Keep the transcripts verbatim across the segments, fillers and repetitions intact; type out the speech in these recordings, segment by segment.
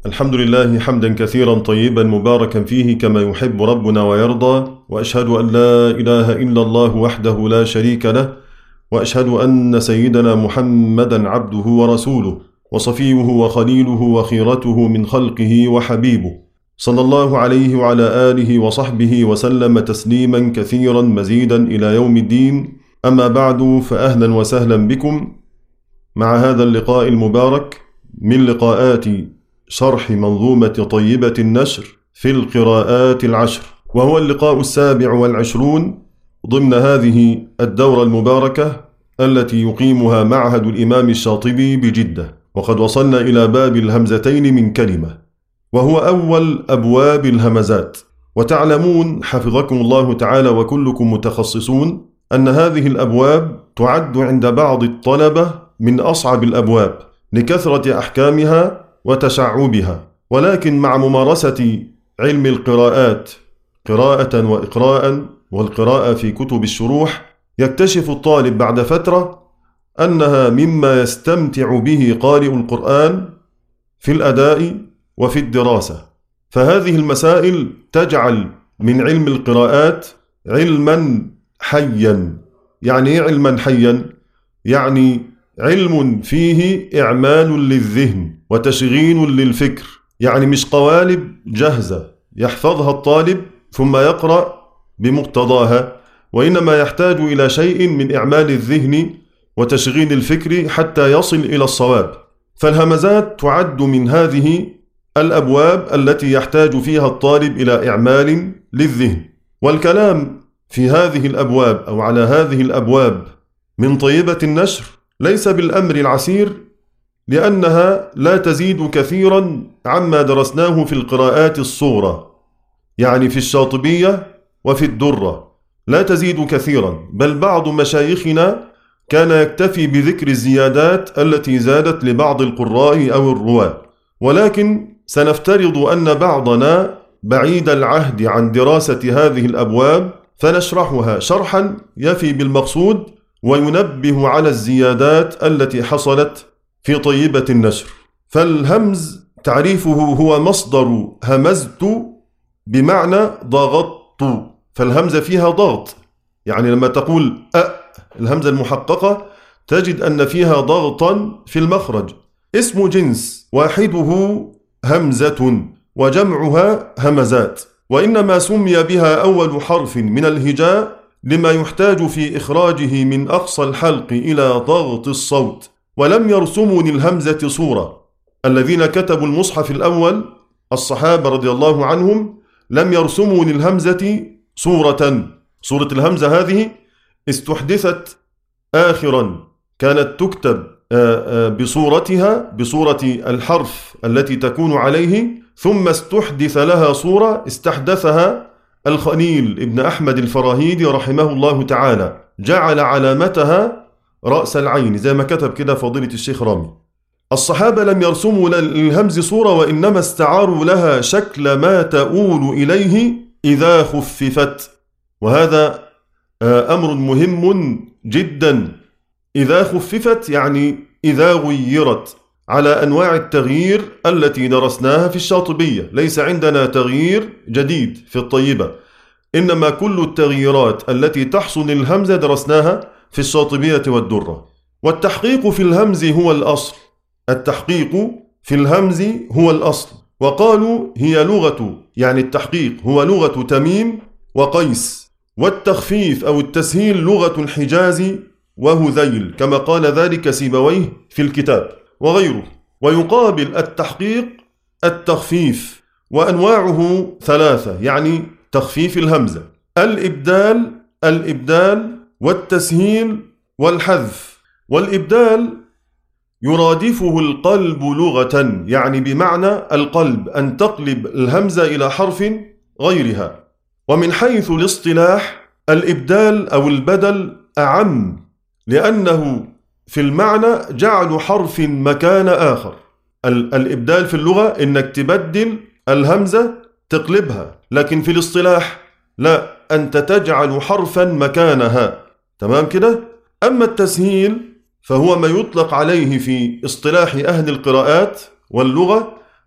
الحمد لله حمدا كثيرا طيبا مباركا فيه كما يحب ربنا ويرضى، وأشهد أن لا إله إلا الله وحده لا شريك له، وأشهد أن سيدنا محمدا عبده ورسوله وصفيه وخليله وخيرته من خلقه وحبيبه، صلى الله عليه وعلى آله وصحبه وسلم تسليما كثيرا مزيدا إلى يوم الدين. أما بعد، فأهلا وسهلا بكم مع هذا اللقاء المبارك من لقاءات شرح منظومة طيبة النشر في القراءات العشر، وهو اللقاء السابع والعشرون ضمن هذه الدورة المباركة التي يقيمها معهد الإمام الشاطبي بجدة. وقد وصلنا إلى باب الهمزتين من كلمة، وهو أول أبواب الهمزات. وتعلمون حفظكم الله تعالى وكلكم متخصصون أن هذه الأبواب تعد عند بعض الطلبة من أصعب الأبواب لكثرة أحكامها وتشعبها، ولكن مع ممارسة علم القراءات قراءة وإقراء والقراءة في كتب الشروح، يكتشف الطالب بعد فترة أنها مما يستمتع به قارئ القرآن في الأداء وفي الدراسة. فهذه المسائل تجعل من علم القراءات علما حيا. يعني إيه علما حيا؟ يعني علم فيه إعمال للذهن وتشغيل للفكر، يعني مش قوالب جاهزة يحفظها الطالب ثم يقرأ بمقتضاها، وإنما يحتاج إلى شيء من إعمال الذهن وتشغيل الفكر حتى يصل إلى الصواب. فالهمزات تعد من هذه الأبواب التي يحتاج فيها الطالب إلى إعمال للذهن. والكلام في هذه الأبواب أو على هذه الأبواب من طيبة النشر ليس بالأمر العسير، لأنها لا تزيد كثيرا عما درسناه في القراءات الصغرى، يعني في الشاطبية وفي الدرة لا تزيد كثيرا، بل بعض مشايخنا كان يكتفي بذكر الزيادات التي زادت لبعض القراء أو الرواة. ولكن سنفترض أن بعضنا بعيد العهد عن دراسة هذه الأبواب، فنشرحها شرحا يفي بالمقصود وينبه على الزيادات التي حصلت في طيبة النشر. فالهمز تعريفه هو مصدر همزت بمعنى ضغطت، فالهمزة فيها ضغط، يعني لما تقول أ الهمزة المحققة تجد أن فيها ضغطا في المخرج. اسم جنس واحده همزة وجمعها همزات، وإنما سمي بها أول حرف من الهجاء لما يحتاج في إخراجه من أقصى الحلق إلى ضغط الصوت. ولم يرسموا للهمزة صورة. الذين كتبوا المصحف الأول الصحابة رضي الله عنهم لم يرسموا للهمزة صورة. صورة الهمزة هذه استحدثت آخرا، كانت تكتب بصورتها بصورة الحرف التي تكون عليه، ثم استحدث لها صورة استحدثها الخليل ابن أحمد الفراهيدي رحمه الله تعالى، جعل علامتها رأس العين زي ما كتب كده فضيلة الشيخ رامي. الصحابة لم يرسموا للهمز صورة، وإنما استعاروا لها شكل ما تؤول إليه إذا خففت، وهذا أمر مهم جدا. إذا خففت يعني إذا غيرت على أنواع التغيير التي درسناها في الشاطبية. ليس عندنا تغيير جديد في الطيبة، إنما كل التغييرات التي تحصل للهمزة درسناها في الشاطبية والدرة. والتحقيق في الهمز هو الأصل. التحقيق في الهمز هو الأصل. وقالوا هي لغة، يعني التحقيق هو لغة تميم وقيس، والتخفيف أو التسهيل لغة الحجاز وهذيل، كما قال ذلك سيبويه في الكتاب وغيره. ويقابل التحقيق التخفيف، وأنواعه ثلاثة، يعني تخفيف الهمزة: الإبدال الإبدال والتسهيل والحذف. والإبدال يرادفه القلب لغة، يعني بمعنى القلب، أن تقلب الهمزة إلى حرف غيرها. ومن حيث الاصطلاح الإبدال أو البدل أعم، لأنه في المعنى جعل حرف مكان آخر. الإبدال في اللغة إنك تبدل الهمزة تقلبها، لكن في الاصطلاح لا، أنت تجعل حرفا مكانها. تمام كده؟ أما التسهيل فهو ما يطلق عليه في اصطلاح أهل القراءات واللغة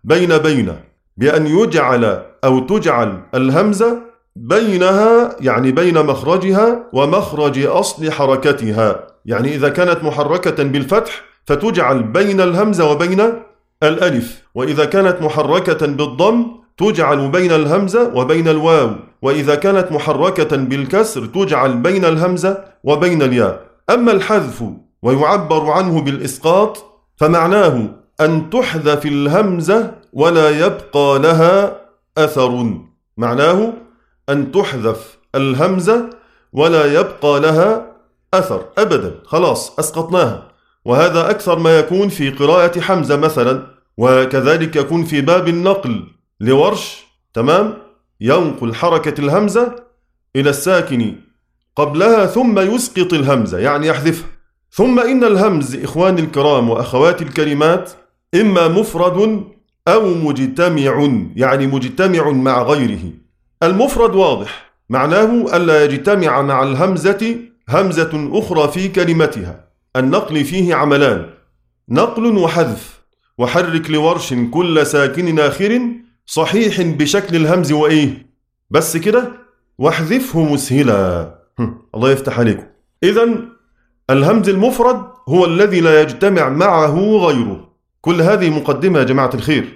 بين بين بأن يجعل أو تجعل الهمزة بينها، يعني بين مخرجها ومخرج أصل حركتها، يعني إذا كانت محركة بالفتح فتجعل بين الهمزة وبين الألف، وإذا كانت محركة بالضم تجعل بين الهمزة وبين الواو، وإذا كانت محركة بالكسر تجعل بين الهمزة وبين الياء. أما الحذف ويعبر عنه بالإسقاط فمعناه أن تحذف الهمزة ولا يبقى لها أثر، معناه أن تحذف الهمزة ولا يبقى لها أثر أبدا، خلاص أسقطناها. وهذا أكثر ما يكون في قراءة حمزة مثلا، وكذلك يكون في باب النقل لورش، تمام، ينقل حركة الهمزة إلى الساكن قبلها ثم يسقط الهمزة، يعني يحذفها. ثم إن الهمز إخواني الكرام وأخواتي الكريمات إما مفرد أو مجتمع، يعني مجتمع مع غيره. المفرد واضح، معناه ألا يجتمع مع الهمزة همزة أخرى في كلمتها. النقل فيه عملان، نقل وحذف. وحرك لورش كل ساكن آخر صحيح بشكل الهمز وإيه بس كده، واحذفه مسهلا. الله يفتح عليكم. إذن الهمز المفرد هو الذي لا يجتمع معه غيره. كل هذه مقدمة يا جماعة الخير،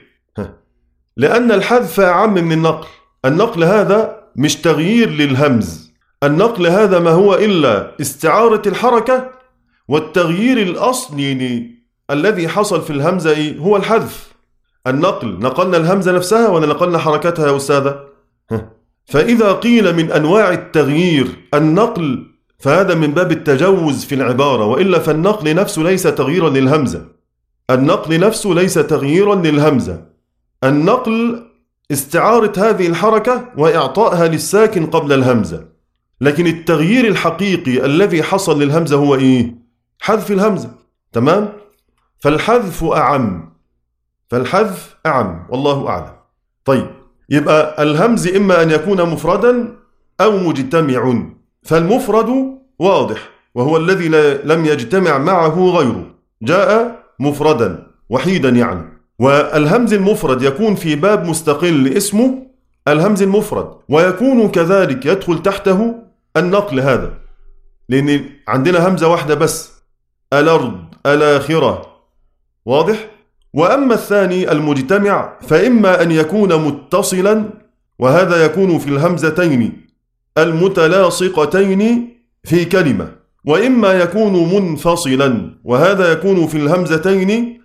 لأن الحذف أعم من النقل. النقل هذا مش تغيير للهمز، النقل هذا ما هو إلا استعارة الحركة، والتغيير الأصلي الذي حصل في الهمزة هو الحذف. النقل نقلنا الهمزة نفسها ولا نقلنا حركتها يا أستاذة؟ فإذا قيل من أنواع التغيير النقل فهذا من باب التجوز في العبارة، وإلا فالنقل نفسه ليس تغييرا للهمزة. النقل نفسه ليس تغييرا للهمزة، النقل استعارة هذه الحركة وإعطائها للساكن قبل الهمزة. لكن التغيير الحقيقي الذي حصل للهمزة هو إيه؟ حذف الهمزة، تمام؟ فالحذف أعم، فالحذف أعم والله أعلم. طيب، يبقى الهمز إما أن يكون مفردا أو مجتمع. فالمفرد واضح وهو الذي لم يجتمع معه غيره، جاء مفردا وحيدا يعني. والهمز المفرد يكون في باب مستقل اسمه الهمز المفرد، ويكون كذلك يدخل تحته النقل هذا، لأن عندنا همزة واحدة بس، الأرض الآخرة، واضح؟ وأما الثاني المجتمع فإما أن يكون متصلا، وهذا يكون في الهمزتين المتلاصقتين في كلمة، وإما يكون منفصلا، وهذا يكون في الهمزتين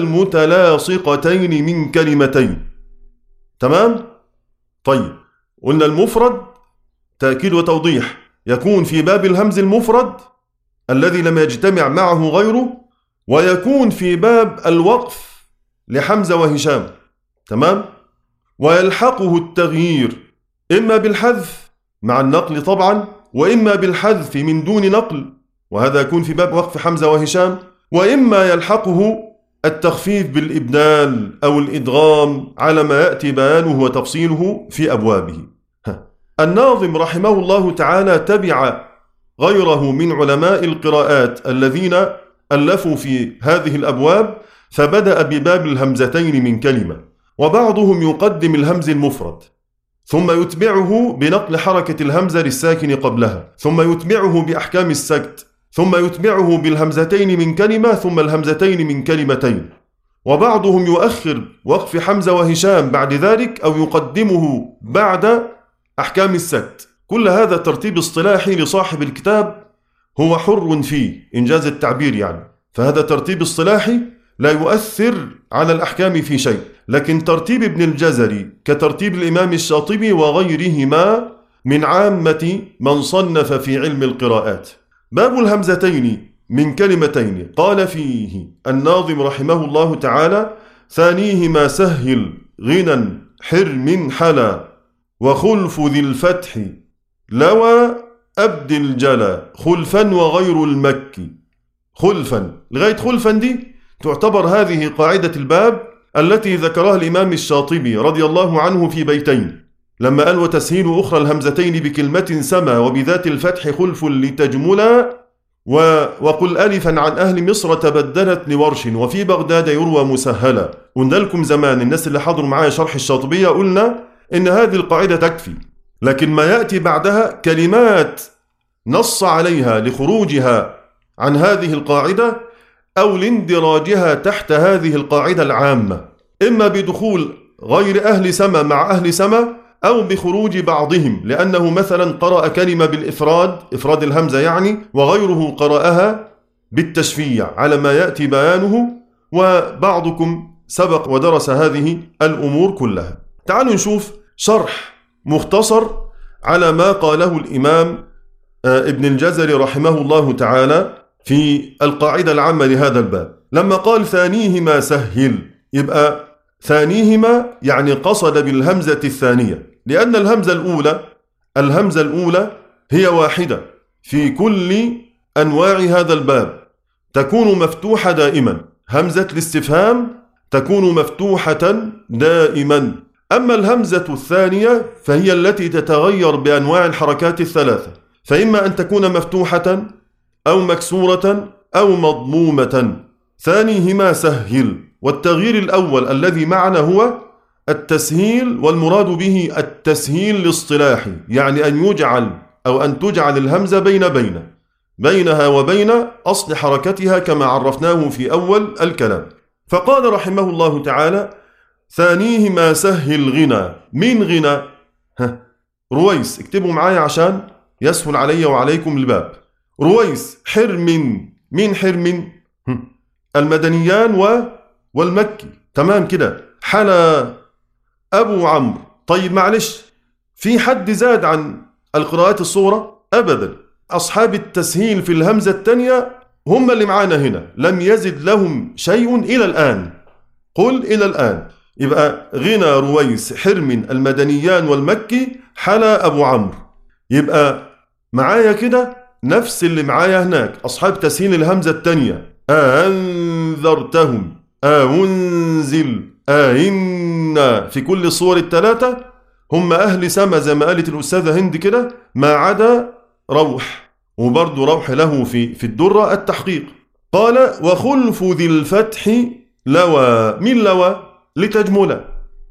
المتلاصقتين من كلمتين. تمام؟ طيب، قلنا المفرد تأكيد وتوضيح يكون في باب الهمز المفرد الذي لم يجتمع معه غيره، ويكون في باب الوقف لحمزة وهشام، تمام؟ ويلحقه التغيير إما بالحذف مع النقل طبعا، وإما بالحذف من دون نقل، وهذا يكون في باب وقف حمزة وهشام، وإما يلحقه التخفيف بالإبدال أو الإدغام على ما يأتي بيانه وتفصيله في أبوابه. الناظم رحمه الله تعالى تبع غيره من علماء القراءات الذين ألفوا في هذه الأبواب، فبدأ بباب الهمزتين من كلمة، وبعضهم يقدم الهمز المفرد ثم يتبعه بنقل حركة الهمزة للساكن قبلها، ثم يتبعه بأحكام السكت، ثم يتبعه بالهمزتين من كلمة ثم الهمزتين من كلمتين، وبعضهم يؤخر وقف حمزة وهشام بعد ذلك أو يقدمه بعد أحكام السكت. كل هذا ترتيب اصطلاحي لصاحب الكتاب، هو حر فيه إنجاز التعبير يعني، فهذا ترتيب اصطلاحي لا يؤثر على الأحكام في شيء. لكن ترتيب ابن الجزري كترتيب الإمام الشاطبي وغيرهما من عامة من صنف في علم القراءات. باب الهمزتين من كلمتين قال فيه الناظم رحمه الله تعالى: ثانيهما سهل غنى حرم حلا، وخلف ذي الفتح لوى أبد الجلا، خلفا وغير المكي. خلفا لغاية خلفا دي تعتبر هذه قاعدة الباب التي ذكرها الإمام الشاطبي رضي الله عنه في بيتين، لما قال: وتسهيل أخرى الهمزتين بكلمة سما وبذات الفتح خلف لتجملا، وقل ألفا عن أهل مصر تبدلت لورش وفي بغداد يروى مسهلا. قلنا لكم زمان الناس اللي حضروا معايا شرح الشاطبية قلنا إن هذه القاعدة تكفي، لكن ما يأتي بعدها كلمات نص عليها لخروجها عن هذه القاعدة أو لاندراجها تحت هذه القاعدة العامة، إما بدخول غير أهل سما مع أهل سما أو بخروج بعضهم، لأنه مثلا قرأ كلمة بالإفراد، إفراد الهمزة يعني، وغيره قرأها بالتشفيع على ما يأتي بيانه، وبعضكم سبق ودرس هذه الأمور كلها. تعالوا نشوف شرح مختصر على ما قاله الإمام ابن الجزري رحمه الله تعالى في القاعدة العامة لهذا الباب، لما قال ثانيهما سهل، يبقى ثانيهما يعني قصد بالهمزة الثانية، لأن الهمزة الأولى الهمزة الأولى هي واحدة في كل أنواع هذا الباب، تكون مفتوحة دائما، همزة الاستفهام تكون مفتوحة دائما. أما الهمزة الثانية فهي التي تتغير بأنواع الحركات الثلاثة، فإما أن تكون مفتوحة أو مكسورة أو مضمومة. ثانيهما سهل، والتغيير الأول الذي معنا هو التسهيل، والمراد به التسهيل الاصطلاحي، يعني أن يجعل أو أن تجعل الهمزة بين بين بينها وبين أصل حركتها كما عرفناه في أول الكلام. فقال رحمه الله تعالى ثانيهما سهل غنى. من غنى؟ ها رويس، اكتبوا معايا عشان يسهل علي وعليكم الباب. رويس حرم. من حرم؟ المدنيان و والمكي، تمام كده. حلا أبو عمرو. طيب معلش، في حد زاد عن القراءات الصغرى؟ أبدا، أصحاب التسهيل في الهمزة الثانية هم اللي معانا هنا، لم يزد لهم شيء إلى الآن. قل إلى الآن. يبقى غنى رويس حرم المدنيان والمكي حلا أبو عمرو. يبقى معايا كده نفس اللي معايا هناك، أصحاب تسهيل الهمزة الثانية. أنذرتهم، أنزل، أئن، في كل الصور الثلاثة هم أهل سما زي ما قالت الأستاذة هند كده، ما عدا روح، وبرضه روح له في في الدرة التحقيق. قال وخلف ذي الفتح لوى. من لوى؟ لتجملة.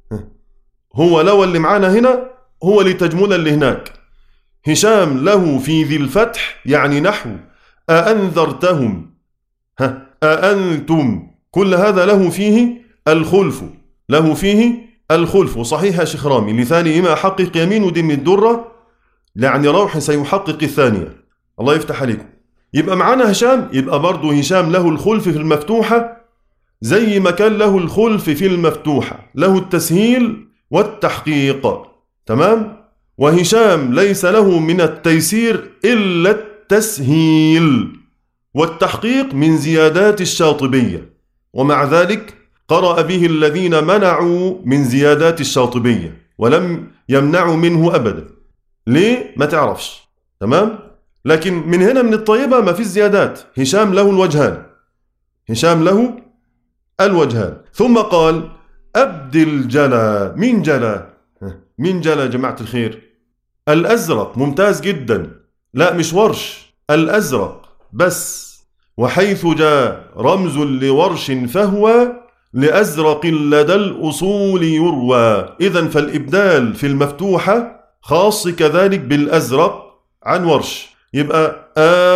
هو لوى اللي معانا هنا هو لتجملة اللي هناك. هشام له في ذي الفتح يعني نحو أأنذرتهم، ها أأنتم، كل هذا له فيه الخلف، له فيه الخلف. صحيح يا شيخ رامي، لثانيهما حقق يمين ودي من الدرة، يعني روح سيحقق الثانية. الله يفتح عليكم. يبقى معانا هشام، يبقى برضه هشام له الخلف في المفتوحة زي ما كان له الخلف في المفتوحة، له التسهيل والتحقيق، تمام. وهشام ليس له من التيسير إلا التسهيل، والتحقيق من زيادات الشاطبية، ومع ذلك قرأ به الذين منعوا من زيادات الشاطبية ولم يمنعوا منه أبدا. ليه؟ ما تعرفش، تمام. لكن من هنا من الطيبة ما في زيادات. هشام له الوجهان، هشام له الوجهان. ثم قال أبدل جلا. من جلا؟ من جلا جماعة الخير؟ الأزرق. ممتاز جدا. لا مش ورش، الأزرق بس. وحيث جاء رمز لورش فهو لأزرق لدى الأصول يروى. إذن فالإبدال في المفتوحة خاص كذلك بالأزرق عن ورش. يبقى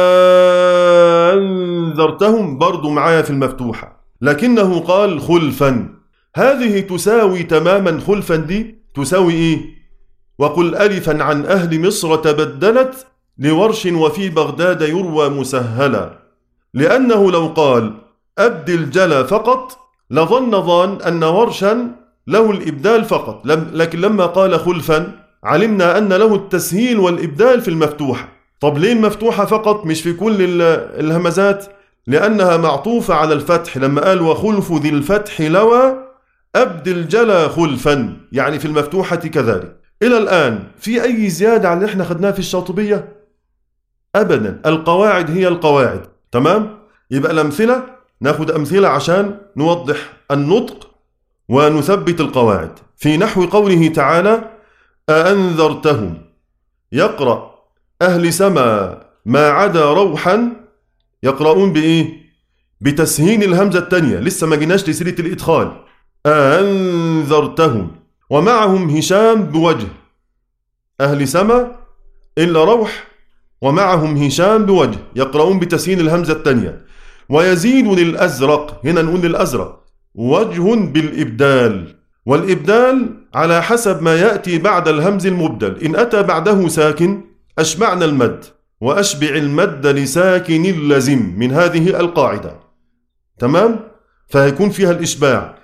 أنذرتهم برضو معايا في المفتوحة، لكنه قال خلفا. هذه تساوي تماما، خلفا دي تساوي إيه؟ وقل ألفا عن أهل مصر تبدلت لورش وفي بغداد يروى مسهلا. لأنه لو قال أبدل جلا فقط لظن ظان أن ورشا له الإبدال فقط، لكن لما قال خلفا علمنا أن له التسهيل والإبدال في المفتوحة. طب ليه المفتوحة فقط مش في كل الهمزات؟ لأنها معطوفة على الفتح، لما قال وخلف ذي الفتح لوى أبدل جلا خلفا، يعني في المفتوحة كذلك. إلى الآن في أي زيادة عن اللي احنا خدناه في الشاطبية؟ أبدا، القواعد هي القواعد، تمام. يبقى الأمثلة ناخد أمثلة عشان نوضح النطق ونثبت القواعد. في نحو قوله تعالى أأنذرتهم، يقرأ أهل سما ما عدا روحا يقرؤون بإيه؟ بتسهين الهمزة الثانية، لسه ما جيناش لسيرة الإدخال. أنذرتهم. ومعهم هشام بوجه، أهل سما إلا روح، ومعهم هشام بوجه يقرؤون بتسهين الهمزة الثانية. ويزيد للأزرق، هنا نقول للأزرق وجه بالإبدال، والإبدال على حسب ما يأتي بعد الهمز المبدل، إن أتى بعده ساكن أشبعنا المد، وأشبع المد لساكن اللزم من هذه القاعدة. تمام؟ فيكون فيها الإشباع.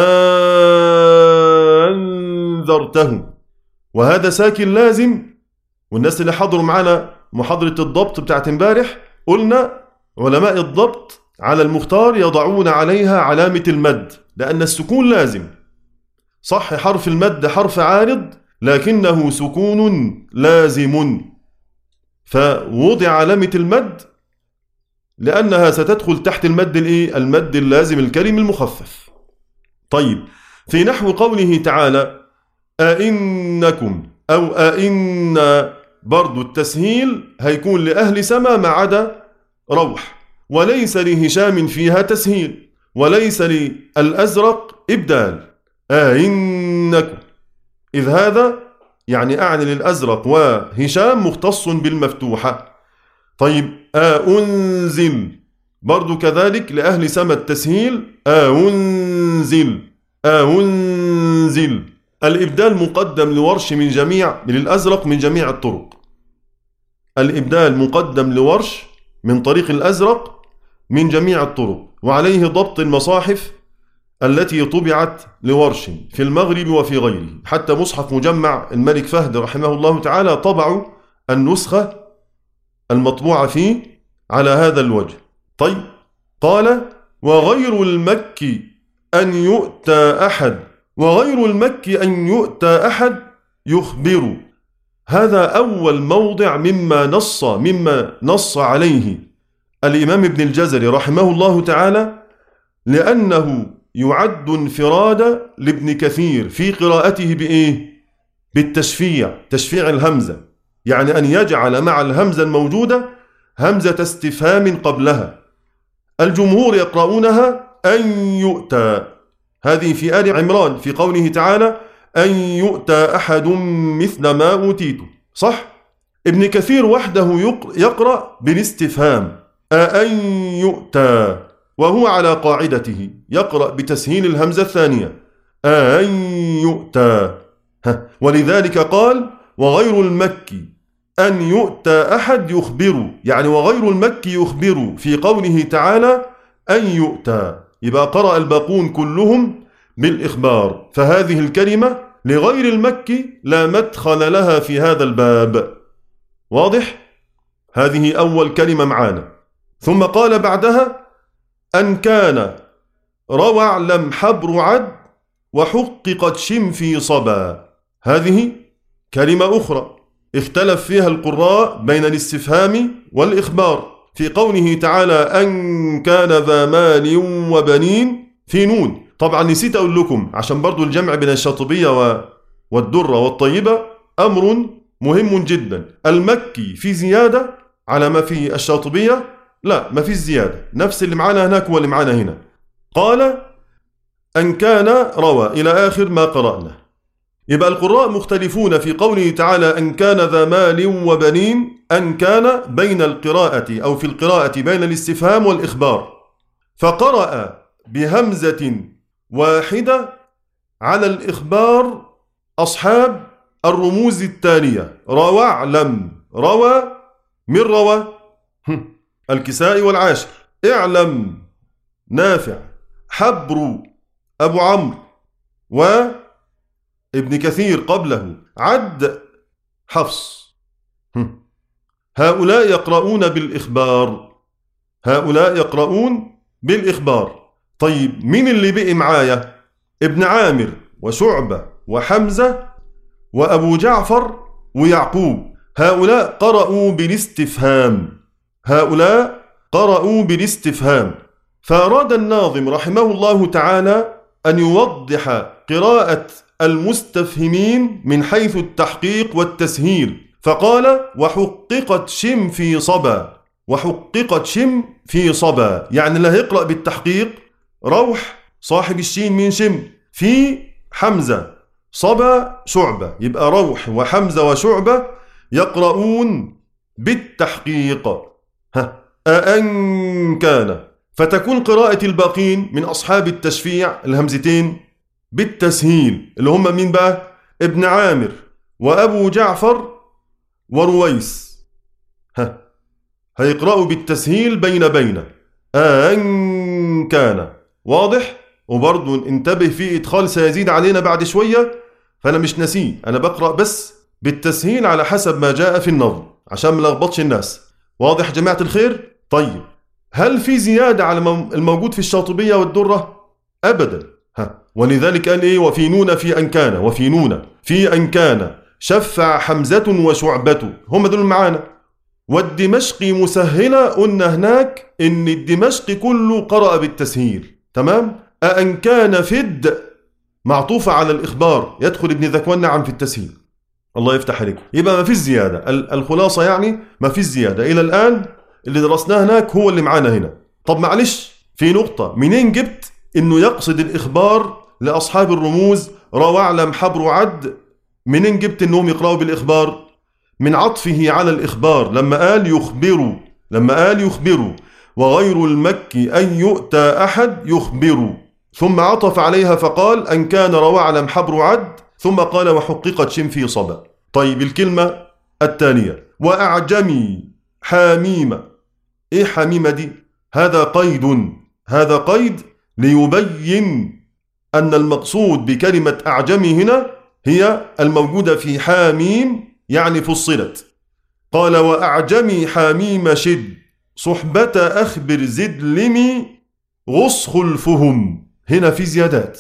أنذرتهم، وهذا ساكن لازم. والناس اللي حضروا معنا محاضرة الضبط بتاعت امبارح قلنا علماء الضبط على المختار يضعون عليها علامة المد، لأن السكون لازم. صح حرف المد حرف عارض لكنه سكون لازم، فوضع علامة المد لأنها ستدخل تحت المد الإيه؟ المد اللازم الكلم المخفف. طيب، في نحو قوله تعالى أئنكم أو أئن، برضو التسهيل هيكون لأهل سما ما عدا روح، وليس لهشام فيها تسهيل، وليس للأزرق إبدال. أئنكم، إذ هذا يعني أعني للأزرق وهشام مختص بالمفتوحة. طيب، أنزل، برضو كذلك لأهل سما التسهيل، أنزل أنزل. الإبدال مقدم لورش من جميع، للأزرق من جميع الطرق. الإبدال مقدم لورش من طريق الأزرق من جميع الطرق، وعليه ضبط المصاحف التي طبعت لورش في المغرب وفي غيره. حتى مصحف مجمع الملك فهد رحمه الله تعالى طبعوا النسخة المطبوعة فيه على هذا الوجه. طيب، قال وغير المكي أن يؤتى أحد، وغير المكي أن يؤتى أحد يخبر. هذا أول موضع مما نص مما نص عليه الإمام ابن الجزري رحمه الله تعالى، لأنه يعد انفراد لابن كثير في قراءته بإيه؟ بالتشفيع، تشفيع الهمزة، يعني أن يجعل مع الهمزة الموجودة همزة استفهام قبلها. الجمهور يقرؤونها أن يؤتى، هذه في آل عمران في قوله تعالى أن يؤتى أحد مثل ما أوتيت، صح؟ ابن كثير وحده يقرأ بالاستفهام أن يؤتى، وهو على قاعدته يقرأ بتسهيل الهمزة الثانية أن يؤتى. ولذلك قال وغير المكي أن يؤتى أحد يخبر، يعني وغير المكي يخبر في قوله تعالى أن يؤتى، يبقى قرأ الباقون كلهم بالإخبار. فهذه الكلمة لغير المكي لا مدخل لها في هذا الباب. واضح؟ هذه أول كلمة معانا. ثم قال بعدها أن كان روع لم حبر عد وحققت شم في صبا. هذه كلمة أخرى اختلف فيها القراء بين الاستفهام والإخبار في قوله تعالى أن كان ذا مال وبنين في نون. طبعا نسيت أقول لكم عشان برضو الجمع بين الشاطبية والدرة والطيبة أمر مهم جدا. المكي في زيادة على ما في الشاطبية؟ لا، ما في زيادة، نفس اللي معانا هناك هو اللي معانا هنا. قال أن كان روى إلى آخر ما قرأنا. يبقى القراء مختلفون في قوله تعالى أن كان ذا مال وبنين، أن كان بين القراءة أو في القراءة بين الاستفهام والإخبار، فقرأ بهمزة واحدة على الإخبار أصحاب الرموز التالية روى اعلم، روى من روى الكسائي والعاشر، اعلم نافع، حبر أبو عمرو، وابن كثير قبله، عد حفص. هؤلاء يقرؤون بالإخبار، هؤلاء يقرؤون بالإخبار. طيب مين اللي بقي معايا؟ ابن عامر وشعبة وحمزة وأبو جعفر ويعقوب، هؤلاء قرأوا بالاستفهام، هؤلاء قرأوا بالاستفهام. فأراد الناظم رحمه الله تعالى أن يوضح قراءة المستفهمين من حيث التحقيق والتسهيل، فقال وحققت شم في صبا. وحققت شم في صبا، يعني اللي هيقرأ بالتحقيق روح صاحب الشين من شم، في حمزة صبا شعبة، يبقى روح وحمزة وشعبة يقرؤون بالتحقيق. ها أأن كان، فتكون قراءة الباقين من أصحاب التشفيع الهمزتين بالتسهيل، اللي هم مين بقى؟ ابن عامر وأبو جعفر ورويس. ها هيقرأوا بالتسهيل بين بين أن كان، واضح؟ وبرضو انتبه في إدخال سيزيد علينا بعد شوية، فأنا مش نسيه، أنا بقرأ بس بالتسهيل على حسب ما جاء في النظم عشان ما لخبطش الناس. واضح جماعة الخير؟ طيب، هل في زيادة على الموجود في الشاطبية والدرة؟ أبدا. ها ولذلك قال إيه؟ وفي نون في أن كان، وفي نون في أن كان شفع حمزة وشعبة، هم دول معانا. والدمشقي مسهلة، قلنا هناك إن الدمشقي كله قرأ بالتسهيل، تمام؟ أأن كان فد معطوفة على الإخبار، يدخل ابن ذكوان نعم في التسهيل. الله يفتح عليكم. يبقى ما فيش زيادة، الخلاصة يعني ما فيش زيادة إلى الآن. اللي درسناه هناك هو اللي معانا هنا. طب معلش، في نقطة، منين جبت إنه يقصد الإخبار لأصحاب الرموز روى اعلم حبر عد؟ منين جبت إنهم يقرأوا بالإخبار؟ من عطفه على الإخبار لما قال يخبروا، لما قال يخبروا وغير المكي أن يؤتى أحد يخبروا، ثم عطف عليها فقال أن كان روى اعلم حبر عد، ثم قال وحققت شم في صبا. طيب الكلمة الثانية وأعجمي حاميمة، إيه حميمة دي؟ هذا قيد، هذا قيد ليبين أن المقصود بكلمة أعجمي هنا هي الموجودة في حاميم، يعني فصلت. قال وأعجمي حاميم شد صحبة أخبر زد لمي غص خلفهم. هنا في زيادات.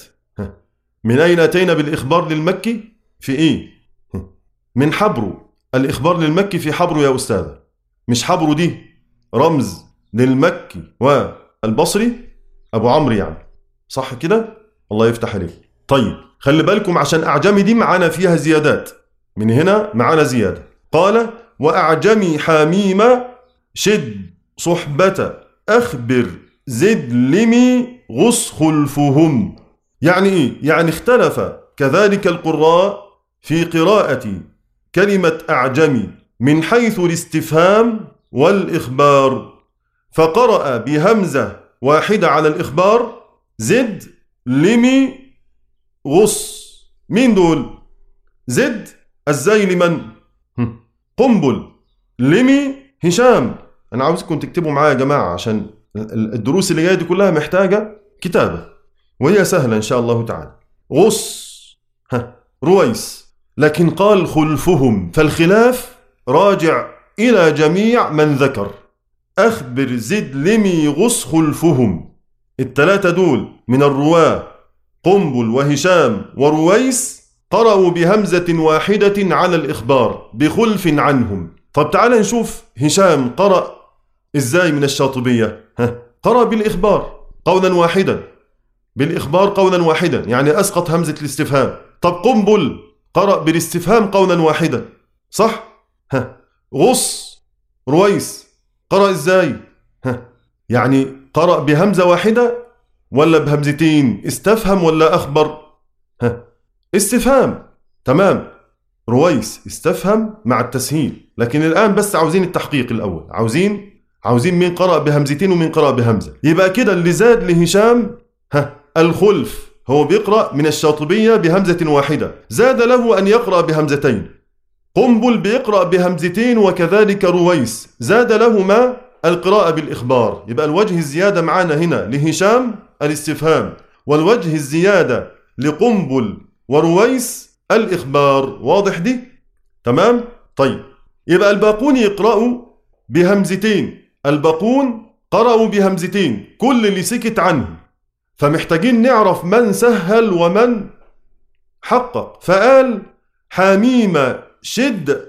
من أين أتينا بالإخبار للمكي؟ في إيه؟ من حبره، الإخبار للمكي في حبره يا أستاذ، مش حبره دي رمز للمكي والبصري أبو عمرو يعني، صح كده؟ الله يفتح عليك. طيب خلي بالكم عشان أعجمي دي معانا فيها زيادات، من هنا معانا زيادة. قال وأعجمي حاميم شد صحبة أخبر زد لمي غص خلفهم. يعني إيه؟ يعني اختلف كذلك القراء في قراءة كلمة أعجمي من حيث الاستفهام والإخبار، فقرأ بهمزة واحدة على الإخبار زد لمي غص. مين دول؟ زد الزاي لمن؟ قنبل. لمي هشام. أنا عاوزكم تكتبوا معايا يا جماعة عشان الدروس اللي جاية دي كلها محتاجة كتابة، وهي سهلة إن شاء الله تعالى. غص ها رويس، لكن قال خلفهم، فالخلاف راجع إلى جميع من ذكر. أخبر زد لمي غص خلفهم، الثلاثة دول من الرواة قنبل وهشام ورويس قرأوا بهمزة واحدة على الإخبار بخلف عنهم. طب تعال نشوف هشام قرأ إزاي من الشاطبية. ها قرأ بالإخبار قولا واحدا، بالإخبار قولا واحدا، يعني أسقط همزة الاستفهام. طب قنبل قرأ بالاستفهام قولا واحدا، صح؟ ها غص رويس قرأ إزاي؟ ها يعني قرأ بهمزة واحدة ولا بهمزتين؟ استفهم ولا أخبر؟ ها استفهام، تمام. رويس استفهم مع التسهيل، لكن الآن بس عاوزين التحقيق الأول، عاوزين عاوزين مين قرأ بهمزتين ومين قرأ بهمزة. يبقى كده اللي زاد لهشام ها الخلف، هو بيقرأ من الشاطبية بهمزة واحدة، زاد له أن يقرأ بهمزتين. قنبل بيقرأ بهمزتين وكذلك رويس، زاد لهما القراءة بالإخبار. يبقى الوجه الزيادة معانا هنا لهشام الاستفهام، والوجه الزيادة لقنبل ورويس الإخبار. واضح دي؟ تمام؟ طيب يبقى الباقون يقرأوا بهمزتين، الباقون قرأوا بهمزتين، كل اللي سكت عنه، فمحتاجين نعرف من سهل ومن حقق. فقال حميم شد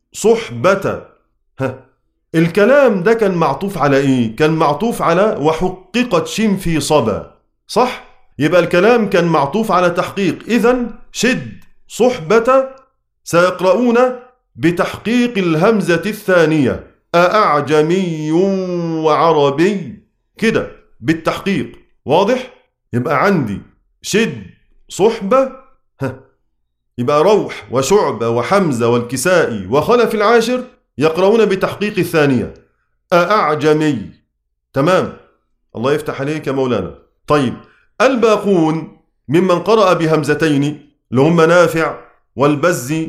صحبة. ها الكلام ده كان معطوف على ايه؟ كان معطوف على وحققت شم في صبا، صح؟ يبقى الكلام كان معطوف على تحقيق، إذن شد صحبة سيقرؤون بتحقيق الهمزة الثانية. أأعجمي وعربي كده بالتحقيق. واضح؟ يبقى عندي شد صحبة، يبقى روح وشعبة وحمزة والكسائي وخلف العاشر يقرؤون بتحقيق الثانية أأعجمي. تمام، الله يفتح عليك يا مولانا. طيب الباقون ممن قرأ بهمزتين اللي هم نافع والبزي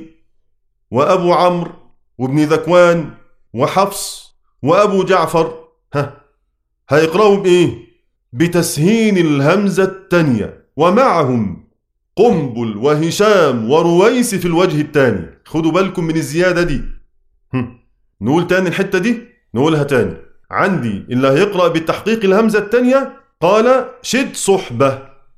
وأبو عمرو وابن ذكوان وحفص وأبو جعفر، ها هيقرأوا بإيه؟ بتسهين الهمزة الثانية، ومعهم قنبل وهشام ورويس في الوجه الثاني. خدوا بالكم من الزيادة دي. نقول تاني الحتة دي، نقولها تاني. عندي اللي هيقرأ بالتحقيق الهمزة الثانية قال شد صحبة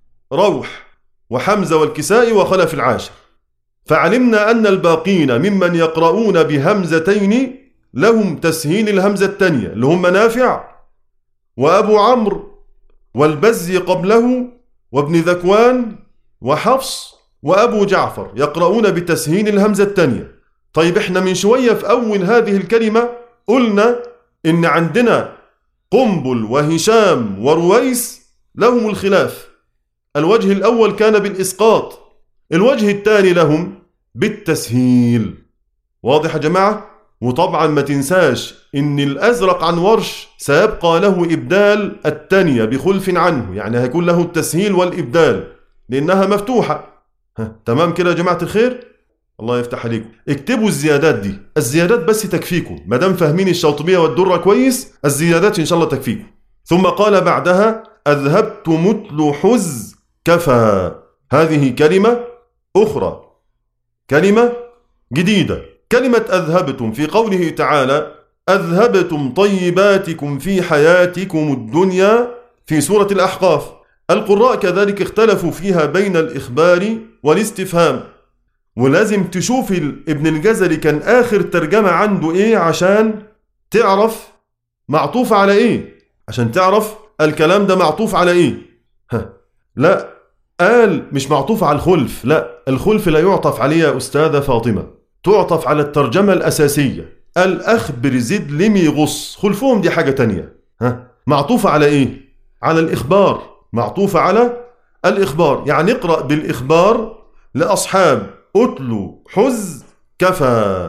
روح وحمزة والكسائي وخلف العاشر. فعلمنا أن الباقين ممن يقرؤون بهمزتين لهم تسهيل الهمزة الثانية اللي هم نافع وأبو عمرو والبزي قبله وابن ذكوان وحفص وأبو جعفر يقرؤون بتسهيل الهمزة الثانية. طيب احنا من شوية في أول هذه الكلمة قلنا إن عندنا قنبل وهشام ورويس لهم الخلاف. الوجه الأول كان بالإسقاط، الوجه الثاني لهم بالتسهيل. واضح يا جماعة؟ وطبعا ما تنساش إن الأزرق عن ورش سيبقى له إبدال الثانية بخلف عنه، يعني هيكون له التسهيل والإبدال لأنها مفتوحة. ها. تمام كده يا جماعة الخير؟ الله يفتح عليكم. اكتبوا الزيادات دي، الزيادات بس تكفيكم ما دام فاهمين الشاطبية والدرة كويس، الزيادات إن شاء الله تكفيكم. ثم قال بعدها أذهبت مثل حز كفى. هذه كلمة أخرى، كلمة جديدة. كلمة أذهبتم في قوله تعالى أذهبتم طيباتكم في حياتكم الدنيا في سورة الأحقاف. القراء كذلك اختلفوا فيها بين الإخبار والاستفهام، ولازم تشوف ابن الجزري كان آخر ترجمة عنده إيه عشان تعرف معطوف على إيه، عشان تعرف الكلام ده معطوف على إيه. ها. لا، قال مش معطوف على الخلف، لا الخلف لا يعطف عليه يا أستاذة فاطمة، تعطف على الترجمة الأساسية. قال أخبر زد لمي غص، خلفهم دي حاجة تانية. ها. معطوفة على إيه؟ على الإخبار، معطوفة على الإخبار، يعني اقرأ بالإخبار لأصحاب أتلو حز كفى.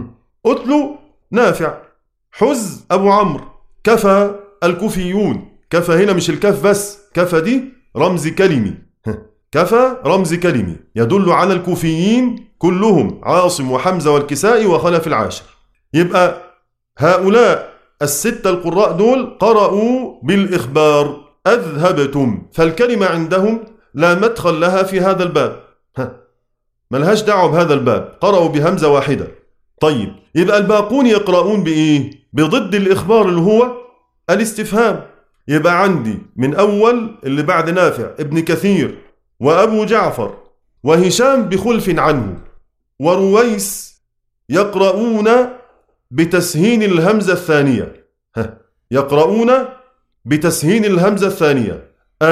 أتلو نافع، حز أبو عمرو، كفى الكوفيون. كفى هنا مش الكف بس، كفى دي رمز كلمي، كفى رمز كلمي يدل على الكوفيين كلهم، عاصم وحمزة والكسائي وخلف العاشر. يبقى هؤلاء الستة القراء دول قرأوا بالإخبار أذهبتم، فالكلمة عندهم لا مدخل لها في هذا الباب، ملهاش دعوة بهذا الباب، قرأوا بهمزة واحدة. طيب يبقى الباقون يقرؤون بإيه؟ بضد الإخبار اللي هو الاستفهام. يبقى عندي من أول اللي بعد نافع ابن كثير وأبو جعفر وهشام بخلف عنه ورويس يقرؤون بتسهين الهمزة الثانية. ها. يقرؤون بتسهين الهمزة الثانية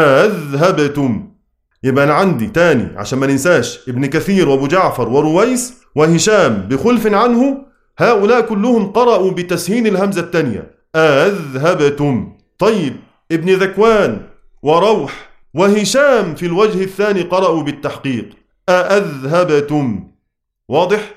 أذهبتم. يبقى أنا عندي تاني عشان ما ننساش ابن كثير وأبو جعفر ورويس وهشام بخلف عنه، هؤلاء كلهم قرأوا بتسهين الهمزة الثانية أذهبتم. طيب ابن ذكوان وروح وهشام في الوجه الثاني قرأوا بالتحقيق أذهبتم. واضح؟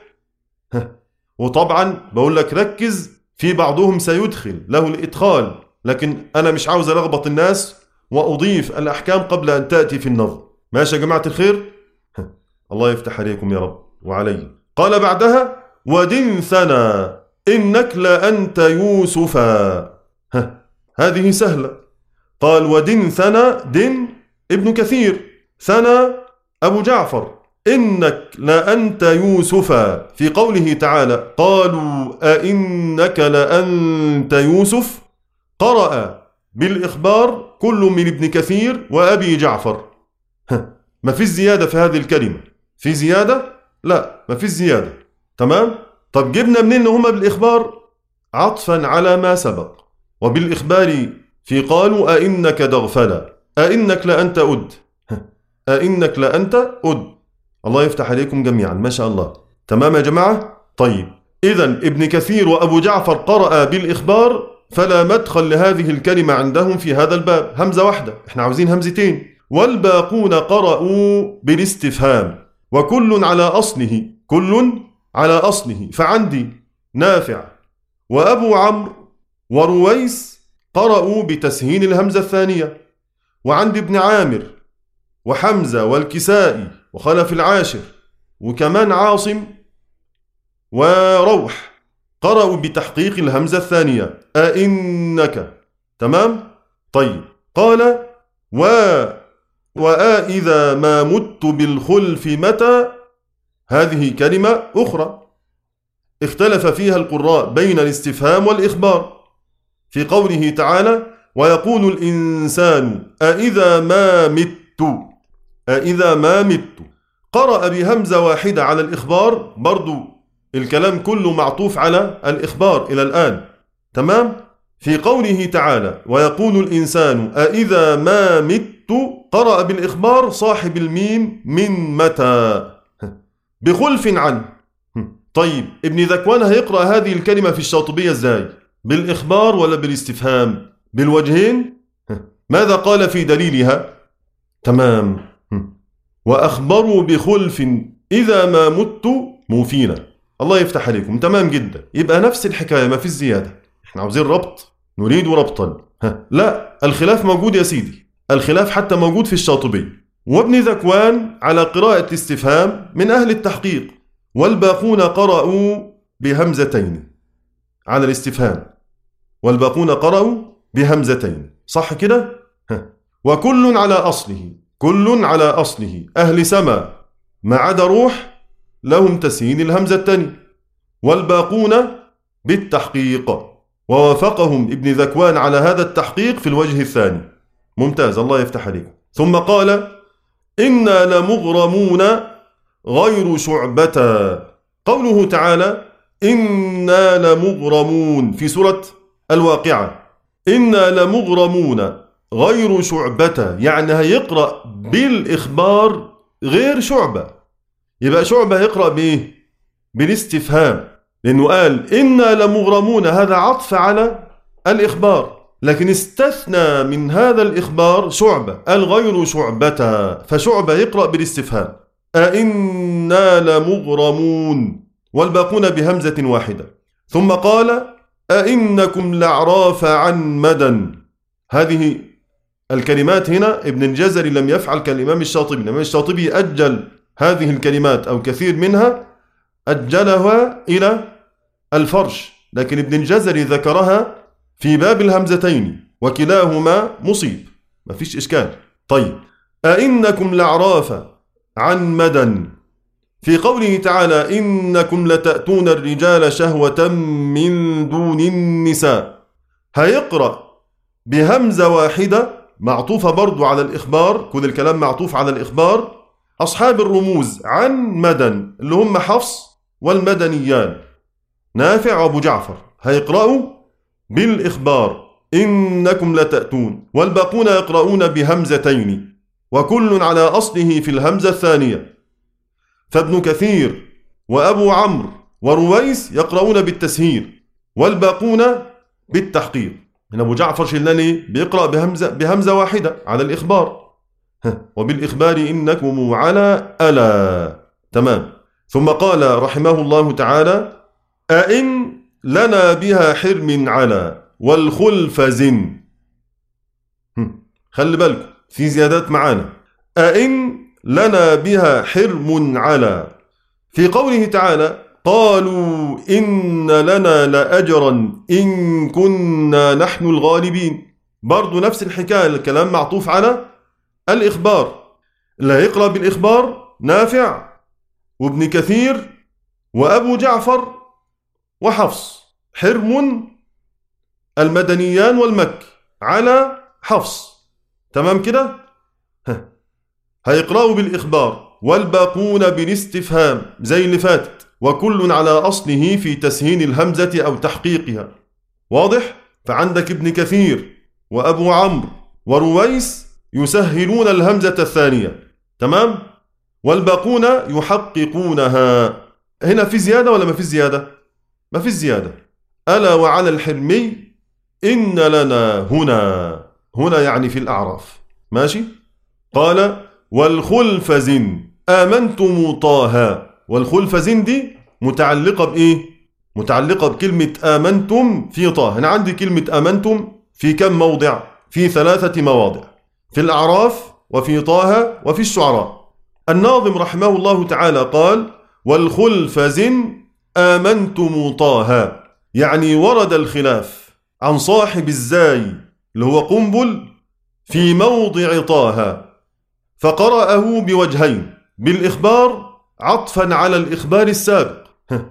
وطبعا بقول لك ركز، في بعضهم سيدخل له الإدخال، لكن أنا مش عاوز ألخبط الناس وأضيف الأحكام قبل أن تأتي في النظم. ماشي يا جماعة الخير؟ الله يفتح عليكم يا رب وعلي. قال بعدها ودن ثنا إنك لأنت يوسفا. هذه سهلة. قال ودن ثنا، دن ابن كثير، ثنا أبو جعفر، إنك لأنت يوسفا في قوله تعالى قالوا أئنك لأنت يوسف. قرأ بالإخبار كل من ابن كثير وأبي جعفر. ما في زيادة في هذه الكلمة، في زيادة؟ لا ما في زيادة. تمام؟ طب جبنا منين إن هما بالإخبار؟ عطفا على ما سبق. وبالإخبار في قالوا أئنك دغفلا، أئنك لأنت أد، أئنك لأنت أد. الله يفتح عليكم جميعا، ما شاء الله. تمام يا جماعة؟ طيب إذن ابن كثير وأبو جعفر قرأ بالإخبار، فلا مدخل لهذه الكلمة عندهم في هذا الباب، همزة واحدة، احنا عاوزين همزتين. والباقون قرأوا بالاستفهام، وكل على أصله، كل على أصله. فعندي نافع وأبو عمرو ورويس قرأوا بتسهيل الهمزة الثانية، وعند ابن عامر وحمزة والكسائي وخلف العاشر وكمان عاصم وروح قرأوا بتحقيق الهمزة الثانية، أئنك. تمام؟ طيب، قال و وإذا ما مت بالخلف متى، هذه كلمة أخرى اختلف فيها القراء بين الاستفهام والإخبار، في قوله تعالى ويقول الإنسان أإذا ما مت، أإذا ما مت. قرأ بهمزة واحدة على الإخبار، برضو الكلام كله معطوف على الإخبار إلى الآن. تمام؟ في قوله تعالى ويقول الإنسان أإذا ما مت، قرأ بالإخبار صاحب الميم من متى بخلف عنه. طيب، ابن ذكوان هيقرأ هذه الكلمة في الشاطبية ازاي؟ بالإخبار ولا بالاستفهام؟ بالوجهين. ماذا قال في دليلها؟ تمام، وأخبروا بخلف إذا ما مت موفينا. الله يفتح عليكم، تمام جدا. يبقى نفس الحكاية، ما في الزيادة. احنا عاوزين ربط، نريد ربطا. لا، الخلاف موجود يا سيدي، الخلاف حتى موجود في الشاطبي. وابن ذكوان على قراءة الاستفهام من أهل التحقيق، والباقون قرأوا بهمزتين على الاستفهام، والباقون قرأوا بهمزتين، صح كده؟ وكل على أصله، كل على أصله. أهل سما ما عدا روح لهم تسهيل الهمزة الثانية، والباقون بالتحقيق، ووافقهم ابن ذكوان على هذا التحقيق في الوجه الثاني. ممتاز، الله يفتح عليكم. ثم قال إنا لمغرمون غير شعبة. قوله تعالى إنا لمغرمون في سورة الواقعة، إنا لمغرمون غير شعبة، يعني هيقرأ بالإخبار غير شعبة. يبقى شعبة هيقرأ بإيه؟ بالاستفهام، لأنه قال إنا لمغرمون، هذا عطف على الإخبار، لكن استثنى من هذا الإخبار شعبة، قال غير شعبة، فشعبة يقرأ بالاستفهام أئنا لمغرمون، والباقون بهمزة واحدة. ثم قال أئنكم لعراف عن مدى. هذه الكلمات هنا ابن الجزري لم يفعل كالإمام الشاطبي. الإمام الشاطبي أجل هذه الكلمات أو كثير منها أجلها إلى الفرش، لكن ابن الجزري ذكرها في باب الهمزتين، وكلاهما مصيب، ما فيش إشكال. طيب، أئنكم لعراف عن مدى، في قوله تعالى إنكم لتأتون الرجال شهوة من دون النساء، هيقرأ بهمزة واحدة معطوفة برضو على الإخبار، كل الكلام معطوف على الإخبار. أصحاب الرموز عن مدى اللي هم حفص والمدنيان نافع وأبو جعفر هيقرأوا بالإخبار إنكم لتأتون، والباقون يقرؤون بهمزتين، وكل على أصله في الهمزة الثانية. فابن كثير وأبو عمرو ورويس يقرؤون بالتسهيل، والباقون بالتحقيق. هنا أبو جعفر شلاني بيقرأ بهمزة, بهمزة واحدة على الإخبار، وبالإخبار إنكم على ألا. تمام. ثم قال رحمه الله تعالى أئن لنا بها حرم على والخلف زن. خلي بالكم في زيادات معانا. أئن لنا بها حرم على، في قوله تعالى قالوا إن لنا لأجرا إن كنا نحن الغالبين، برضو نفس الحكاية، الكلام معطوف على الإخبار. لا يقرأ بالإخبار نافع وابن كثير وأبو جعفر وحفص، حرم المدنيان والمكي على حفص. تمام كده؟ هيقرأوا بالإخبار، والباقون بالاستفهام زي اللي فاتت، وكل على أصله في تسهيل الهمزة أو تحقيقها. واضح؟ فعندك ابن كثير وأبو عمرو ورويس يسهلون الهمزة الثانية، تمام؟ والباقون يحققونها. هنا في زيادة ولا ما في زيادة؟ ما في زيادة. ألا وعلى الحرمي إن لنا هنا، هنا يعني في الأعراف. ماشي. قال والخلف زن آمنتم طه. والخلف زن دي متعلقة بإيه؟ متعلقة بكلمة آمنتم في طه. أنا عندي كلمة آمنتم في كم موضع؟ في ثلاثة مواضع، في الأعراف وفي طه وفي الشعراء. الناظم رحمه الله تعالى قال والخلف زن آمنتم طه، يعني ورد الخلاف عن صاحب الزاي اللي هو قنبل في موضع طه، فقرأه بوجهين، بالإخبار عطفا على الإخبار السابق.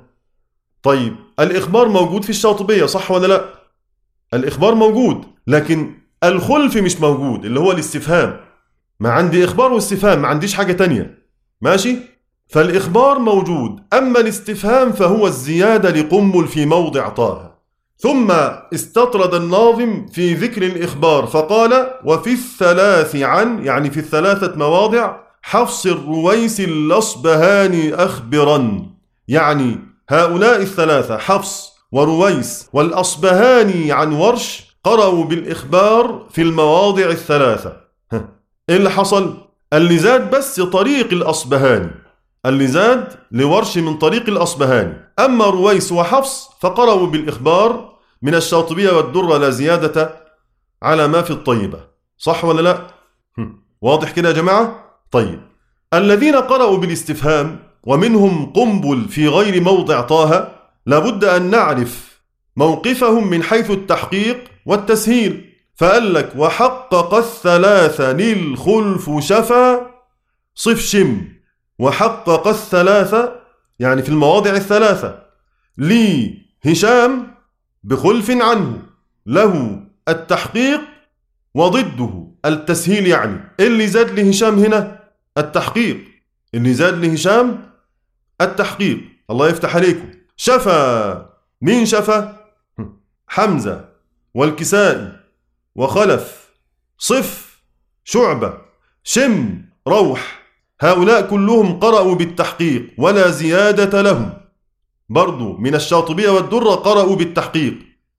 طيب الإخبار موجود في الشاطبية صح ولا لا؟ الإخبار موجود، لكن الخلف مش موجود اللي هو الاستفهام. ما عندي إخبار واستفهام، ما عنديش حاجة تانية. ماشي؟ فالإخبار موجود، أما الاستفهام فهو الزيادة لقنبل في موضع طه. ثم استطرد الناظم في ذكر الإخبار فقال وفي الثلاث عن، يعني في الثلاثة مواضع، حفص الرويس الأصبهاني أخبرا، يعني هؤلاء الثلاثة حفص ورويس والأصبهاني عن ورش قرأوا بالإخبار في المواضع الثلاثة. إيه اللي حصل؟ اللي زاد بس طريق الأصبهاني، اللي زاد لورش من طريق الأصبهاني. أما رويس وحفص فقرأوا بالإخبار من الشاطبية والدرة لا زيادة على ما في الطيبة. صح ولا لا؟ واضح كده يا جماعة؟ طيب الذين قرأوا بالاستفهام ومنهم قنبل في غير موضع طه لابد أن نعرف موقفهم من حيث التحقيق والتسهيل. فقال لك وحقق الثلاثة للخلف شفا صف شم، وحقق الثلاثة يعني في المواضع الثلاثة لي هشام بخلف عنه، له التحقيق وضده التسهيل. يعني اللي زاد لهشام هنا التحقيق، اللي زاد لهشام التحقيق. الله يفتح عليكم. شفا، مين شفا؟ حمزة والكسائي وخلف. صف شعبة. شم روح. هؤلاء كلهم قرأوا بالتحقيق ولا زيادة لهم. برضو من الشاطبية والدرة قرأوا بالتحقيق.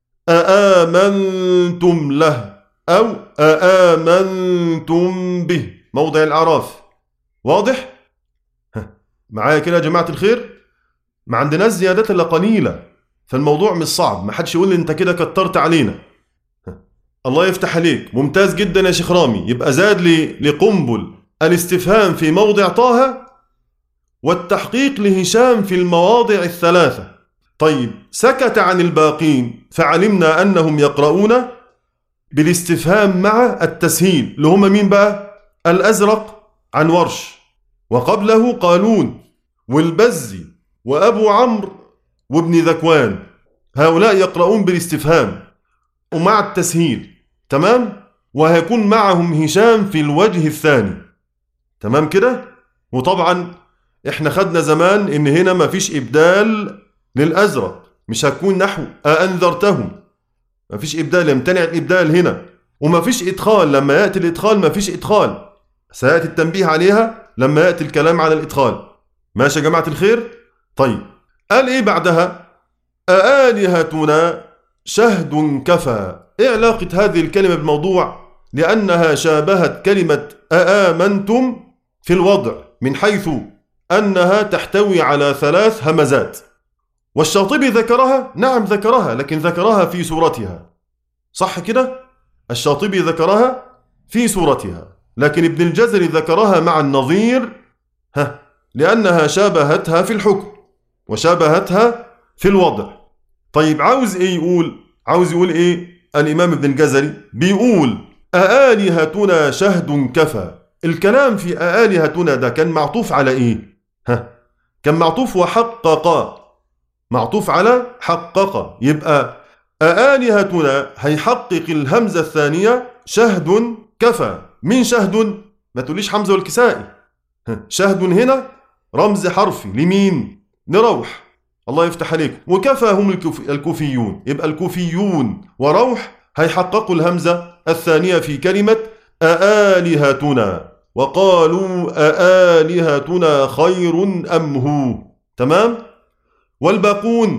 أآمنتم له أو أآمنتم به، موضع الأعراف. واضح؟ معايا كده يا جماعة الخير؟ ما عندناش زيادات إلا قليلة، فالموضوع مش صعب. ما حدش يقول لي أنت كده كترت علينا. الله يفتح عليك. ممتاز جدا يا شيخ رامي. يبقى زاد لي لقنبل الاستفهام في موضع طه والتحقيق لهشام في المواضع الثلاثة. طيب سكت عن الباقين فعلمنا أنهم يقرؤون بالاستفهام مع التسهيل، اللي هم مين بقى؟ الأزرق عن ورش، وقبله قالون والبزي وأبو عمرو وابن ذكوان. هؤلاء يقرؤون بالاستفهام ومع التسهيل. تمام؟ وهيكون معهم هشام في الوجه الثاني. تمام كده؟ وطبعا احنا خدنا زمان ان هنا ما فيش ابدال للازرق، مش هتكون نحو أأنذرتهم، ما فيش ابدال، يمتنع الابدال هنا. وما فيش ادخال، لما ياتي الادخال ما فيش ادخال، سياتي التنبيه عليها لما ياتي الكلام على الادخال. ماشي يا جماعه الخير؟ طيب قال ايه بعدها؟ أآلهتنا شهد كفى. ايه علاقه هذه الكلمه بالموضوع؟ لانها شابهت كلمه أآمنتم في الوضع من حيث أنها تحتوي على ثلاث همزات. والشاطبي ذكرها، نعم ذكرها، لكن ذكرها في سورتها. صح كده؟ الشاطبي ذكرها في سورتها، لكن ابن الجزري ذكرها مع النظير، ها، لأنها شابهتها في الحكم وشابهتها في الوضع. طيب عاوز ايه يقول؟ عاوز يقول ايه الإمام ابن الجزري؟ بيقول أآلهتنا شهد كفى. الكلام في أآلهتنا ده كان معطوف على ايه؟ ها، كان معطوف وحقق، معطوف على حقق. يبقى أآلهتنا هيحقق الهمزة الثانية شهد كفى. مين شهد؟ ما تقوليش حمزة والكسائي. شهد هنا رمز حرفي لمين؟ لروح. الله يفتح عليك. وكفى هم الكوف... الكوفيون. يبقى الكوفيون وروح هيحققوا الهمزة الثانية في كلمة أآلهتنا، وقالوا أآلهتنا خير أم هو. تمام؟ والباقون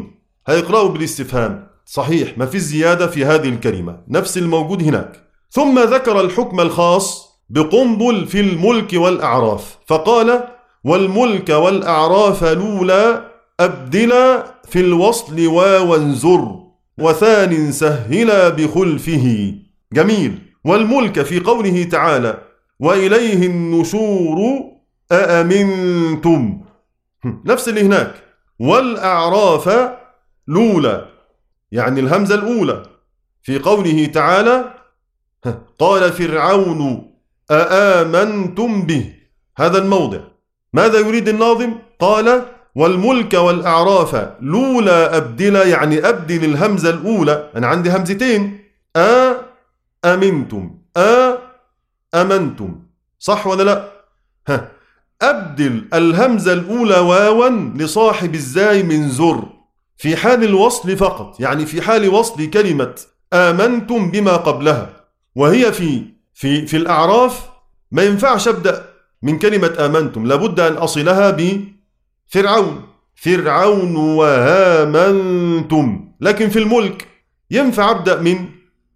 هيقرأوا بالاستفهام، صحيح ما في زيادة في هذه الكلمة، نفس الموجود هناك. ثم ذكر الحكم الخاص بقنبل في الملك والأعراف، فقال والملك والأعراف لولا أبدلا في الوصل واوا زر وثان سهلا بخلفه. جميل. والملك في قوله تعالى وإليه النشور أأمنتم، نفس اللي هناك. والأعراف لولا يعني الهمزة الأولى في قوله تعالى قال فرعون أآمنتم به، هذا الموضع. ماذا يريد الناظم؟ قال والملك والأعراف لولا أبدل، يعني أبدل الهمزة الأولى، أنا عندي همزتين، أ أمنتم أ أمنتم، صح ولا لا؟ ها، أبدل الهمزة الأولى واوا لصاحب الزاي من زر في حال الوصل فقط، يعني في حال وصل كلمة آمنتم بما قبلها، وهي في في في الأعراف ما ينفعش أبدأ من كلمة آمنتم، لابد أن أصلها بفرعون، فرعون وهامنتم. لكن في الملك ينفع أبدأ من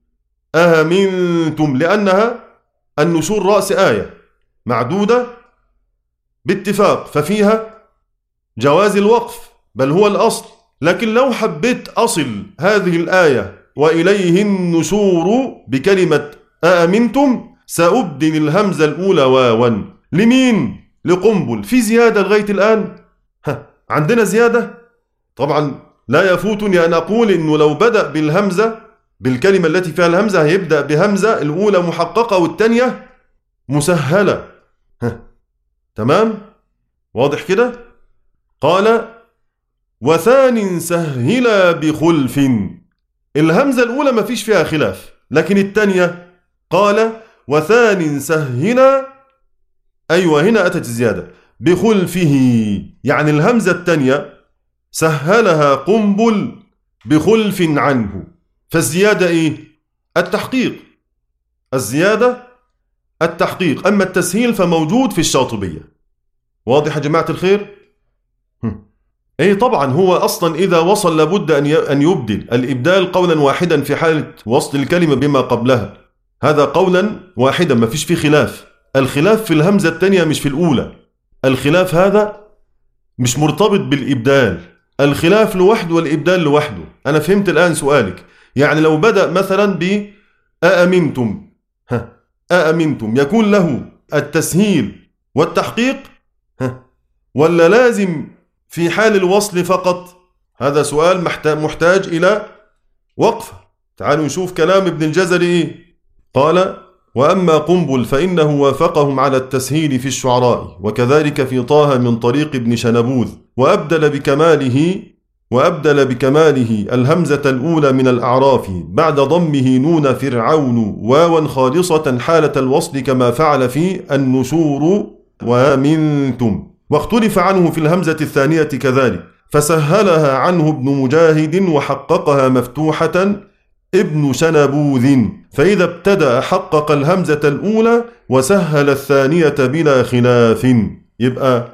آمنتم لأنها النشور رأس آية معدودة باتفاق، ففيها جواز الوقف بل هو الأصل. لكن لو حبيت أصل هذه الآية وإليه النشور بكلمة آمنتم سأبدل الهمزة الأولى واوا. لمين؟ لقنبل. في زيادة لغاية الآن؟ ها، عندنا زيادة؟ طبعا لا يفوتني أن أقول إنه لو بدأ بالهمزة بالكلمة التي فيها الهمزة هيبدأ بهمزة الأولى محققة والثانية مسهلة. ها، تمام؟ واضح كده؟ قال وثان سهلا بخلف، الهمزة الأولى ما فيش فيها خلاف، لكن الثانية قال وثان سهلا، أيوة هنا أتت الزيادة بخلفه، يعني الهمزة الثانية سهلها قنبل بخلف عنه. فالزيادة إيه؟ التحقيق، الزيادة التحقيق، أما التسهيل فموجود في الشاطبية. واضح يا جماعة الخير؟ ايه طبعا هو اصلا اذا وصل لابد ان ان يبدل الابدال قولا واحدا في حاله وصل الكلمه بما قبلها، هذا قولا واحدا ما فيش فيه خلاف. الخلاف في الهمزه الثانيه مش في الاولى، الخلاف هذا مش مرتبط بالابدال، الخلاف لوحده والابدال لوحده. انا فهمت الان سؤالك، يعني لو بدا مثلا ب أأمنتم، ها أأمنتم يكون له التسهيل والتحقيق، ها ولا لازم في حال الوصل فقط؟ هذا سؤال محتاج إلى وقفة. تعالوا نشوف كلام ابن الجزري إيه؟ قال وأما قنبل فإنه وافقهم على التسهيل في الشعراء وكذلك في طه من طريق ابن شنبوذ، وأبدل بكماله وأبدل بكماله الهمزة الأولى من الأعراف بعد ضمه نون فرعون واوا خالصة حالة الوصل كما فعل في النشور ومنتم. واختلف عنه في الهمزة الثانية كذلك، فسهلها عنه ابن مجاهد وحققها مفتوحة ابن شنبوذ، فإذا ابتدأ حقق الهمزة الأولى وسهل الثانية بلا خلاف. يبقى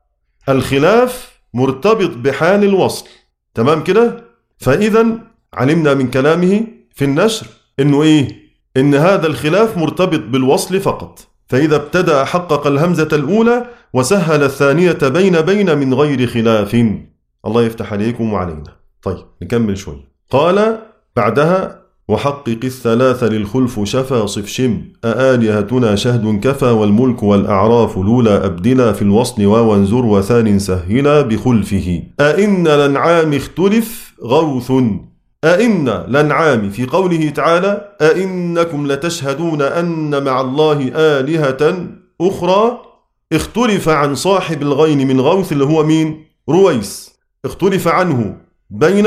الخلاف مرتبط بحال الوصل، تمام كده؟ فإذا علمنا من كلامه في النشر إنه إيه؟ إن هذا الخلاف مرتبط بالوصل فقط، فإذا ابتدأ حقق الهمزة الأولى وسهل الثانية بين بين من غير خلاف. الله يفتح عليكم وعلينا. طيب نكمل شوي. قال بعدها وحقق الثلاث للخلف شفا صف شم أآلهتنا شهد كفى والملك والأعراف لولا أبدلا في الوصل واوا زر وثان سهلا بخلفه. أئن الأنعام اختلف غوث، أئن الأنعام في قوله تعالى أئنكم لتشهدون أن مع الله آلهة أخرى، اختلف عن صاحب الغين من غوث اللي هو مين؟ رويس، اختلف عنه بين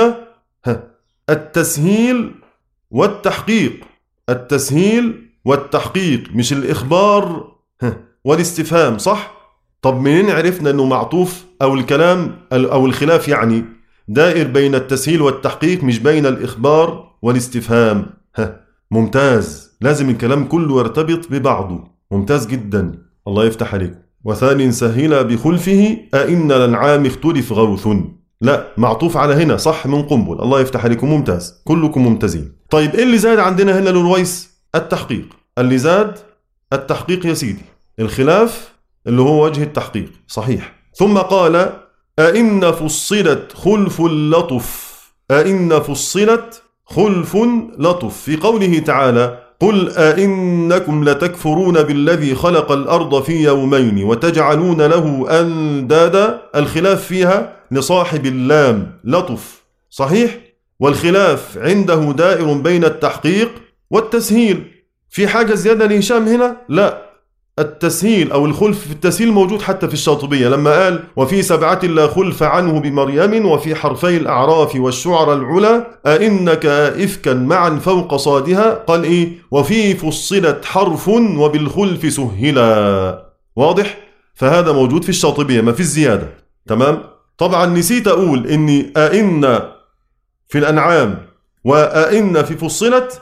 التسهيل والتحقيق، التسهيل والتحقيق مش الإخبار والاستفهام، صح؟ طب منين عرفنا أنه معطوف أو الكلام أو الخلاف يعني دائر بين التسهيل والتحقيق مش بين الإخبار والاستفهام؟ ها ممتاز، لازم الكلام كله يرتبط ببعضه، ممتاز جدا، الله يفتح عليكم. وثاني سهل بخلفه أئن الأنعام اختلف غوث، لا، معطوف على هنا، صح من قنبل. الله يفتح عليكم، ممتاز، كلكم ممتازين. طيب إيه اللي زاد عندنا هنا للرويس؟ التحقيق. اللي زاد التحقيق يا سيدي، الخلاف اللي هو وجه التحقيق، صحيح. ثم قال أئن فصلت خلف اللطف، أئن فصلت خلف لطف، في قوله تعالى قل أئنكم لتكفرون بالذي خلق الأرض في يومين وتجعلون له أندادا. الخلاف فيها لصاحب اللام لطف، صحيح. والخلاف عنده دائر بين التحقيق والتسهيل. في حاجة زيادة لهشام هنا؟ لا، التسهيل أو الخلف في التسهيل موجود حتى في الشاطبية لما قال وفي سبعة لا خلف عنه بمريم وفي حرفي الأعراف والشعر العلا أئنك إفكا معا فوق صادها، قال إيه؟ وفي فصلت حرف وبالخلف سهلا. واضح؟ فهذا موجود في الشاطبية، ما في الزيادة. تمام؟ طبعا نسيت أقول إني أئن في الأنعام وأئن في فصلت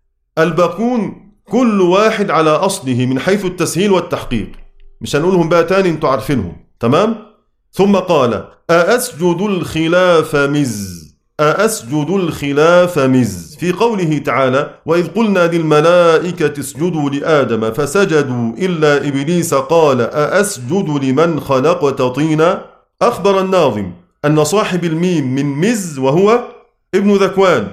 الباقون كل واحد على أصله من حيث التسهيل والتحقيق، مش هنقولهم بقى تاني، انتوا عارفينهم. تمام؟ ثم قال أأسجد الخلاف مز، أأسجد الخلاف مز، في قوله تعالى وإذ قلنا للملائكة اسجدوا لآدم فسجدوا إلا إبليس قال أأسجد لمن خلقت طينا. أخبر الناظم أن صاحب الميم من مز وهو ابن ذكوان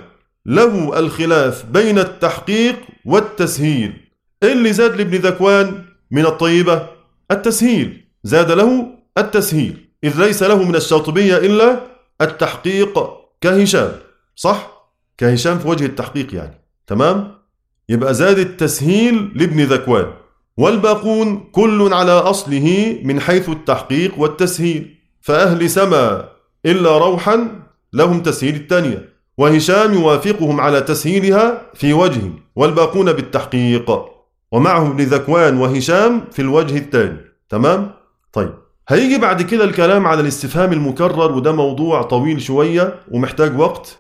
له الخلاف بين التحقيق والتسهيل. اللي زاد لابن ذكوان من الطيبة التسهيل، زاد له التسهيل، إذ ليس له من الشاطبية إلا التحقيق كهشام، صح؟ كهشام في وجه التحقيق يعني. تمام؟ يبقى زاد التسهيل لابن ذكوان، والباقون كل على أصله من حيث التحقيق والتسهيل. فأهل سما إلا روحا لهم تسهيل الثانية، وهشام يوافقهم على تسهيلها في وجه، والباقون بالتحقيق، ومعه ابن ذكوان وهشام في الوجه الثاني. تمام؟ طيب، هيجي بعد كده الكلام على الاستفهام المكرر، وده موضوع طويل شوية ومحتاج وقت،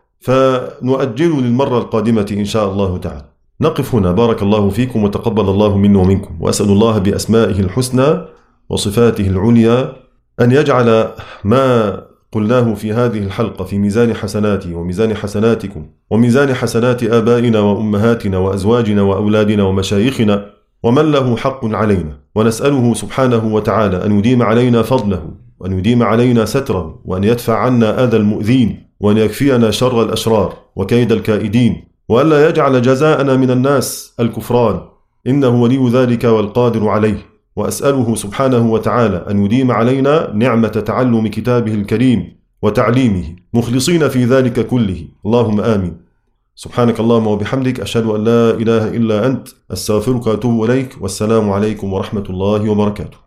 فنؤجله للمرة القادمة إن شاء الله تعالى. نقف هنا، بارك الله فيكم وتقبل الله منا ومنكم، وأسأل الله بأسمائه الحسنى وصفاته العليا أن يجعل ما قلناه في هذه الحلقة في ميزان حسناتي وميزان حسناتكم وميزان حسنات آبائنا وأمهاتنا وأزواجنا وأولادنا ومشايخنا ومن له حق علينا، ونسأله سبحانه وتعالى أن يديم علينا فضله وأن يديم علينا ستره وأن يدفع عنا أذى المؤذين وأن يكفينا شر الأشرار وكيد الكائدين، وألا يجعل جزاءنا من الناس الكفران، إنه ولي ذلك والقادر عليه. وأسأله سبحانه وتعالى أن يديم علينا نعمة تعلم كتابه الكريم وتعليمه مخلصين في ذلك كله، اللهم آمين. سبحانك اللهم وبحمدك، أشهد أن لا إله إلا أنت، أستغفرك وأتوب إليك، والسلام عليكم ورحمة الله وبركاته.